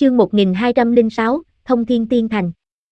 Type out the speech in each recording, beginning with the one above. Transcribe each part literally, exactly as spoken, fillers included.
chương một nghìn hai trăm lẻ sáu, Thông Thiên Tiên Thành.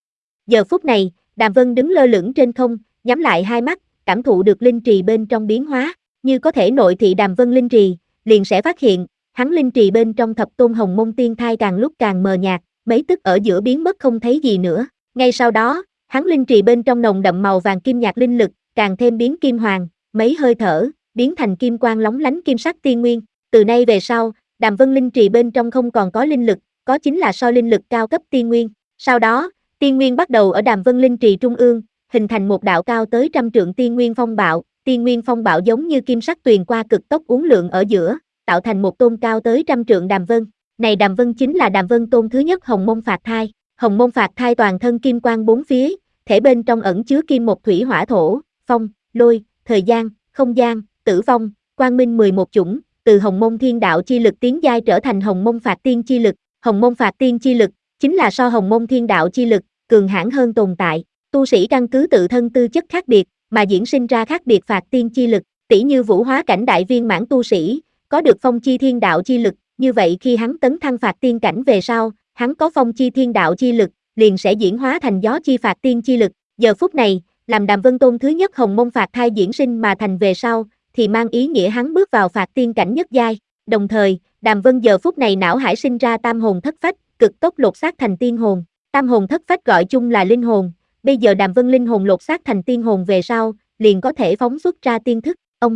Giờ phút này, Đàm Vân đứng lơ lửng trên không, nhắm lại hai mắt, cảm thụ được linh trì bên trong biến hóa, như có thể nội thị Đàm Vân linh trì, liền sẽ phát hiện, hắn linh trì bên trong thập tôn hồng môn tiên thai càng lúc càng mờ nhạt, mấy tức ở giữa biến mất không thấy gì nữa. Ngay sau đó, hắn linh trì bên trong nồng đậm màu vàng kim nhạt linh lực, càng thêm biến kim hoàng, mấy hơi thở, biến thành kim quang lóng lánh kim sắc tiên nguyên. Từ nay về sau, Đàm Vân linh trì bên trong không còn có linh lực, có chính là so linh lực cao cấp tiên nguyên. Sau đó, tiên nguyên bắt đầu ở Đàm Vân linh trì trung ương, hình thành một đạo cao tới trăm trượng tiên nguyên phong bạo. Tiên nguyên phong bạo giống như kim sắc tuyền qua cực tốc uốn lượn ở giữa, tạo thành một tôn cao tới trăm trượng Đàm Vân. Này Đàm Vân chính là Đàm Vân tôn thứ nhất Hồng Môn Phạt Thai. Hồng Môn Phạt Thai toàn thân kim quang bốn phía, thể bên trong ẩn chứa kim một thủy hỏa thổ, phong, lôi, thời gian, không gian, tử vong, quang minh mười một chủng, từ Hồng Môn Thiên Đạo chi lực tiến giai trở thành Hồng Môn Phạt Tiên chi lực. Hồng Môn Phạt Tiên chi lực chính là so Hồng Môn Thiên Đạo chi lực cường hãn hơn tồn tại. Tu sĩ căn cứ tự thân tư chất khác biệt mà diễn sinh ra khác biệt Phạt Tiên chi lực. Tỷ như vũ hóa cảnh đại viên mãn tu sĩ có được phong chi thiên đạo chi lực, như vậy khi hắn tấn thăng Phạt Tiên cảnh về sau, hắn có phong chi thiên đạo chi lực, liền sẽ diễn hóa thành gió chi Phạt Tiên chi lực. Giờ phút này, làm Đàm Vân tôn thứ nhất Hồng Môn Phạt Thai diễn sinh mà thành về sau, thì mang ý nghĩa hắn bước vào Phạt Tiên cảnh nhất giai. Đồng thời, Đàm Vân giờ phút này não hải sinh ra tam hồn thất phách, cực tốc lột xác thành tiên hồn. Tam hồn thất phách gọi chung là linh hồn. Bây giờ Đàm Vân linh hồn lột xác thành tiên hồn về sau, liền có thể phóng xuất ra tiên thức. Ông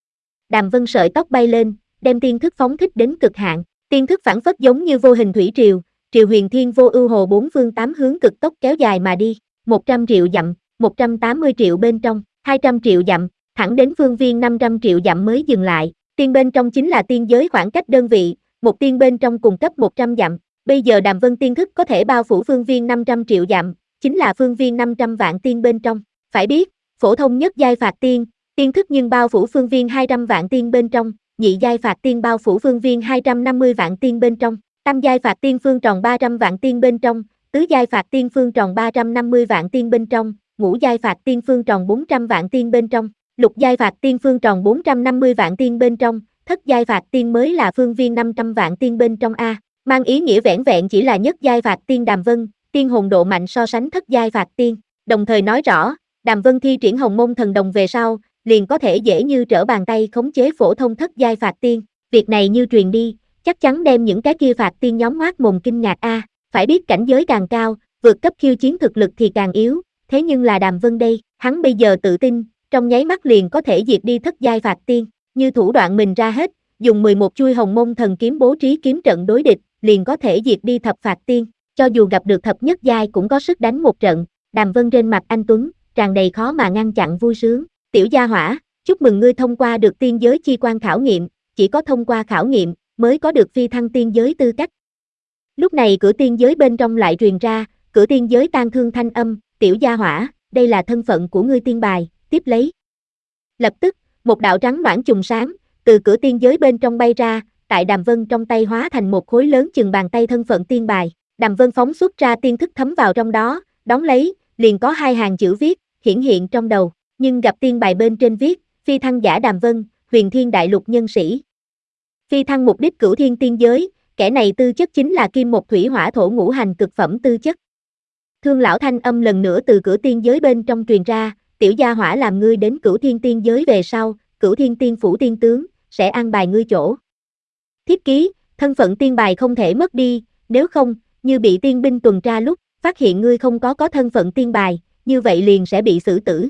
Đàm Vân sợi tóc bay lên, đem tiên thức phóng thích đến cực hạn. Tiên thức phảng phất giống như vô hình thủy triều, triều huyền thiên vô ưu hồ bốn phương tám hướng cực tốc kéo dài mà đi. một trăm triệu dặm, một trăm tám mươi triệu bên trong, hai trăm triệu dặm, thẳng đến phương viên năm trăm triệu dặm mới dừng lại. Tiên bên trong chính là tiên giới khoảng cách đơn vị, một tiên bên trong cùng cấp một trăm dặm. Bây giờ Đàm Vân tiên thức có thể bao phủ phương viên năm trăm triệu dặm, chính là phương viên năm trăm vạn tiên bên trong. Phải biết, phổ thông nhất giai Phạt Tiên, tiên thức nhưng bao phủ phương viên hai trăm vạn tiên bên trong, nhị giai Phạt Tiên bao phủ phương viên hai trăm năm mươi vạn tiên bên trong, tam giai Phạt Tiên phương tròn ba trăm vạn tiên bên trong, tứ giai Phạt Tiên phương tròn ba trăm năm mươi vạn tiên bên trong, ngũ giai Phạt Tiên phương tròn bốn trăm vạn tiên bên trong, lục giai Phạt Tiên phương tròn bốn trăm năm mươi vạn tiên bên trong, thất giai Phạt Tiên mới là phương viên năm trăm vạn tiên bên trong a. Mang ý nghĩa vẻn vẹn chỉ là nhất giai Phạt Tiên Đàm Vân, tiên hồn độ mạnh so sánh thất giai Phạt Tiên, đồng thời nói rõ, Đàm Vân thi triển Hồng Môn Thần Đồng về sau, liền có thể dễ như trở bàn tay khống chế phổ thông thất giai Phạt Tiên. Việc này như truyền đi, chắc chắn đem những cái kia Phạt Tiên nhóm ngoác mồm kinh ngạc a. Phải biết cảnh giới càng cao, vượt cấp khiêu chiến thực lực thì càng yếu, thế nhưng là Đàm Vân đây, hắn bây giờ tự tin, trong nháy mắt liền có thể diệt đi thất giai Phạt Tiên, như thủ đoạn mình ra hết, dùng mười một chuôi Hồng Môn Thần Kiếm bố trí kiếm trận đối địch, liền có thể diệt đi thập Phạt Tiên, cho dù gặp được thập nhất giai cũng có sức đánh một trận. Đàm Vân trên mặt anh tuấn, tràn đầy khó mà ngăn chặn vui sướng. Tiểu gia hỏa, chúc mừng ngươi thông qua được tiên giới chi quan khảo nghiệm, chỉ có thông qua khảo nghiệm mới có được phi thăng tiên giới tư cách. Lúc này cửa tiên giới bên trong lại truyền ra, cửa tiên giới tang thương thanh âm, tiểu gia hỏa, đây là thân phận của ngươi tiên bài, tiếp lấy. Lập tức, một đạo trắng noãn chùm sáng, từ cửa tiên giới bên trong bay ra, tại Đàm Vân trong tay hóa thành một khối lớn chừng bàn tay thân phận tiên bài. Đàm Vân phóng xuất ra tiên thức thấm vào trong đó, đón lấy, liền có hai hàng chữ viết, hiển hiện trong đầu, nhưng gặp tiên bài bên trên viết, phi thăng giả Đàm Vân, huyền thiên đại lục nhân sĩ. Phi thăng mục đích cửu thiên tiên giới, kẻ này tư chất chính là kim một thủy hỏa thổ ngũ hành cực phẩm tư chất. Thương lão thanh âm lần nữa từ cửa tiên giới bên trong truyền ra, tiểu gia hỏa làm ngươi đến cửu thiên tiên giới về sau, cửu thiên tiên phủ tiên tướng, sẽ an bài ngươi chỗ. Thiết ký, thân phận tiên bài không thể mất đi, nếu không, như bị tiên binh tuần tra lúc, phát hiện ngươi không có có thân phận tiên bài, như vậy liền sẽ bị xử tử.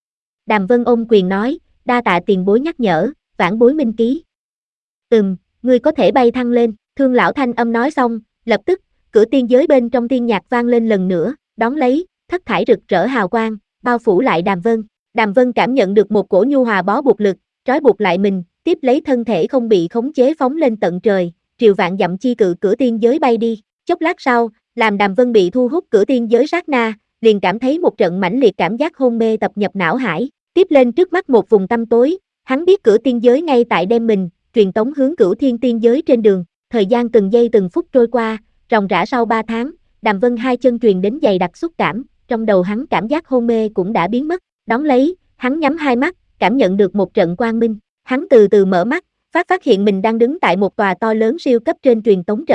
Đàm Vân ôm quyền nói, đa tạ tiền bối nhắc nhở, vãn bối minh ký. Ừm, ngươi có thể bay thăng lên, thương lão thanh âm nói xong, lập tức, cửa tiên giới bên trong tiên nhạc vang lên lần nữa, đón lấy, thất thải rực rỡ hào quang, bao phủ lại Đàm Vân. Đàm Vân cảm nhận được một cổ nhu hòa bó buộc lực, trói buộc lại mình, tiếp lấy thân thể không bị khống chế phóng lên tận trời, triều vạn dặm chi cự cửa tiên giới bay đi. Chốc lát sau, làm Đàm Vân bị thu hút cửa tiên giới sát na, liền cảm thấy một trận mãnh liệt cảm giác hôn mê tập nhập não hải, tiếp lên trước mắt một vùng tăm tối, hắn biết cửa tiên giới ngay tại đem mình, truyền tống hướng cửu thiên tiên giới trên đường. Thời gian từng giây từng phút trôi qua, ròng rã sau ba tháng, Đàm Vân hai chân truyền đến dày đặc xúc cảm, trong đầu hắn cảm giác hôn mê cũng đã biến mất, đón lấy, hắn nhắm hai mắt, cảm nhận được một trận quang minh, hắn từ từ mở mắt, phát phát hiện mình đang đứng tại một tòa to lớn siêu cấp trên truyền tống trận,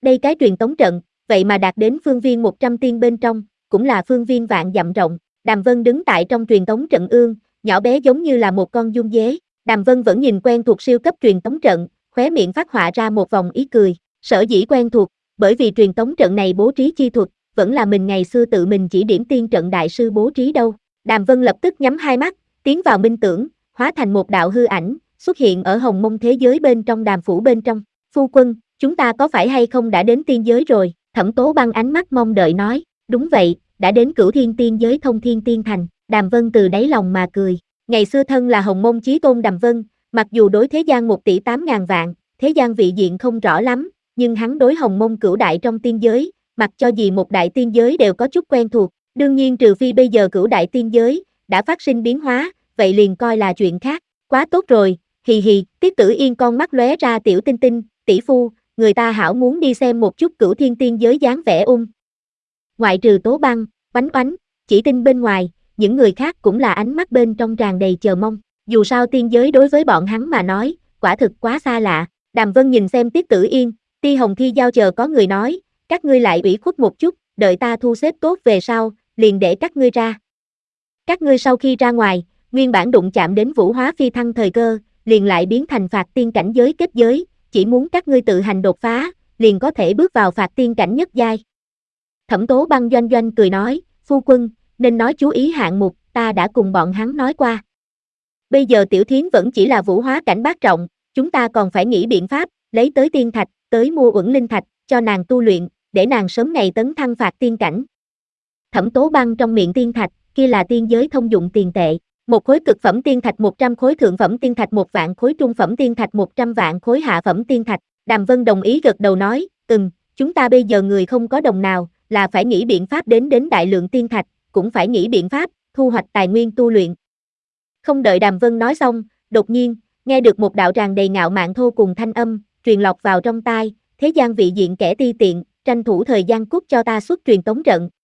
Đây cái truyền tống trận, vậy mà đạt đến phương viên một trăm tiên bên trong, cũng là phương viên vạn dặm rộng. Đàm Vân đứng tại trong truyền tống trận ương, nhỏ bé giống như là một con dung dế. Đàm Vân vẫn nhìn quen thuộc siêu cấp truyền tống trận, khóe miệng phát họa ra một vòng ý cười. Sở dĩ quen thuộc, bởi vì truyền tống trận này bố trí chi thuật, vẫn là mình ngày xưa tự mình chỉ điểm tiên trận đại sư bố trí đâu. Đàm Vân lập tức nhắm hai mắt, tiến vào minh tưởng, hóa thành một đạo hư ảnh, xuất hiện ở hồng mông thế giới bên trong đàm phủ bên trong. Phu quân, chúng ta có phải hay không đã đến tiên giới rồi? Thẩm Tố Băng ánh mắt mong đợi nói, đúng vậy, đã đến Cửu Thiên tiên giới Thông Thiên tiên thành. Đàm Vân từ đáy lòng mà cười. Ngày xưa thân là hồng mông chí tôn Đàm Vân, mặc dù đối thế gian một tỷ tám ngàn vạn, thế gian vị diện không rõ lắm, nhưng hắn đối hồng mông cửu đại trong tiên giới, mặc cho gì một đại tiên giới đều có chút quen thuộc. Đương nhiên trừ phi bây giờ cửu đại tiên giới đã phát sinh biến hóa, vậy liền coi là chuyện khác. Quá tốt rồi, hì hì. Tiết Tử Yên con mắt lóe ra tiểu tinh tinh, tỷ phu, người ta hảo muốn đi xem một chút Cửu Thiên tiên giới dáng vẻ ung. Ngoại trừ Tố Băng, Oánh Oánh, Chỉ Tinh bên ngoài, những người khác cũng là ánh mắt bên trong tràn đầy chờ mong. Dù sao tiên giới đối với bọn hắn mà nói, quả thực quá xa lạ. Đàm Vân nhìn xem Tiết Tử Yên, Ti Hồng Thi Giao chờ có người nói, các ngươi lại ủy khuất một chút, đợi ta thu xếp tốt về sau, liền để các ngươi ra. Các ngươi sau khi ra ngoài, nguyên bản đụng chạm đến vũ hóa phi thăng thời cơ, liền lại biến thành phạt tiên cảnh giới kết giới, chỉ muốn các ngươi tự hành đột phá, liền có thể bước vào phạt tiên cảnh nhất giai. Thẩm Tố Băng doanh doanh cười nói, phu quân, nên nói chú ý hạng mục, ta đã cùng bọn hắn nói qua. Bây giờ Tiểu Thiến vẫn chỉ là vũ hóa cảnh bát trọng, chúng ta còn phải nghĩ biện pháp, lấy tới tiên thạch, tới mua uẩn linh thạch, cho nàng tu luyện, để nàng sớm ngày tấn thăng phạt tiên cảnh. Thẩm Tố Băng trong miệng tiên thạch, kia là tiên giới thông dụng tiền tệ. Một khối cực phẩm tiên thạch một trăm khối, thượng phẩm tiên thạch một vạn khối, trung phẩm tiên thạch một trăm vạn khối, hạ phẩm tiên thạch. Đàm Vân đồng ý gật đầu nói, ừm, chúng ta bây giờ người không có đồng nào, là phải nghĩ biện pháp đến đến đại lượng tiên thạch, cũng phải nghĩ biện pháp, thu hoạch tài nguyên tu luyện. Không đợi Đàm Vân nói xong, đột nhiên, nghe được một đạo tràn đầy ngạo mạn thô cùng thanh âm, truyền lọt vào trong tai, thế gian vị diện kẻ ti tiện, tranh thủ thời gian cút cho ta xuất truyền tống trận,